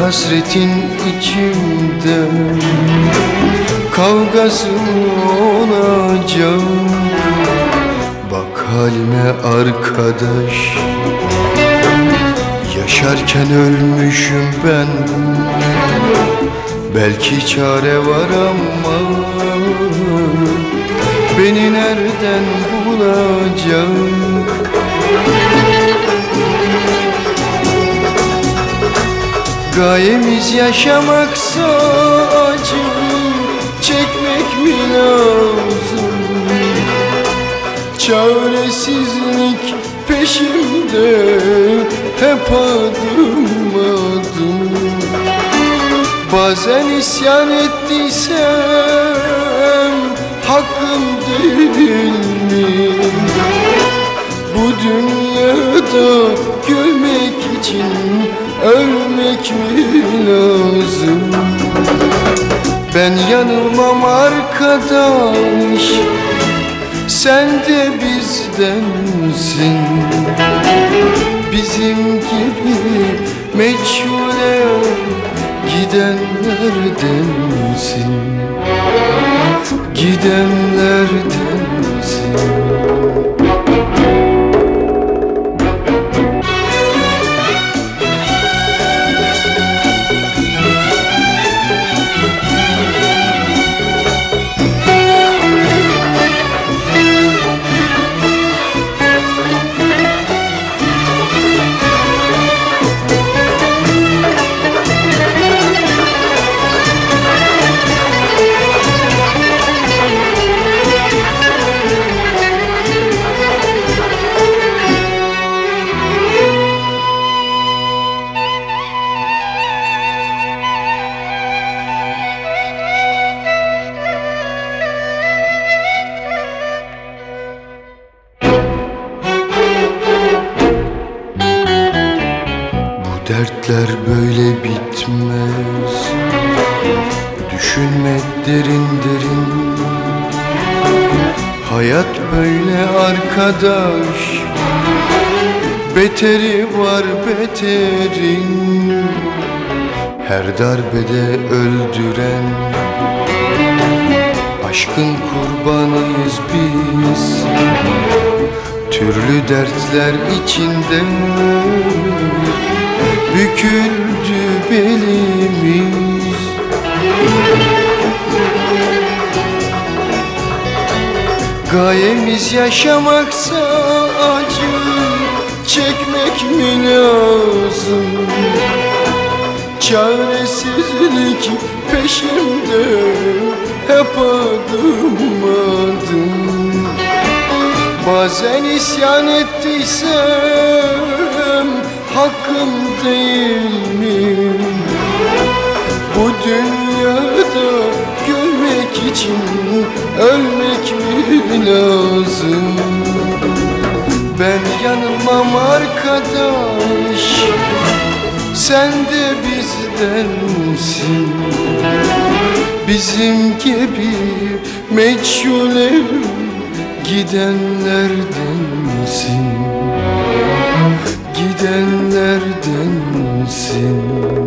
hasretin içimde, kavgası olacak. Bak halime arkadaş, yaşarken ölmüşüm ben. Belki çare var ama beni nereden bulacak? Gayemiz yaşamaksa acı çekmek mi lazım? Çaresizlik peşimde hep adım adım. Bazen isyan ettiysem hakkım değil mi? Bu dünyada gülmek için ölmek mi lazım? Ben yanılmam arkadaş, sen de bizdensin. Bizim gibi meçhule gidenlerdensin, gidenlerdensin. Dertler böyle bitmez, düşünme derin derin. Hayat böyle arkadaş, beteri var beterin. Her darbede öldüren, aşkın kurbanıyız biz. Türlü dertler içinde büküldü belimiz. Gayemiz yaşamaksa acı çekmek mi lazım? Çaresizlik peşimde hep adım adım. Bazen isyan ettiysem hakkım değil mi? Bu dünyada gülmek için ölmek mi lazım? Ben yanılmam arkadaş, sen de bizdensin. Bizim gibi meçhule gidenlerdensin, gidenlerdensin.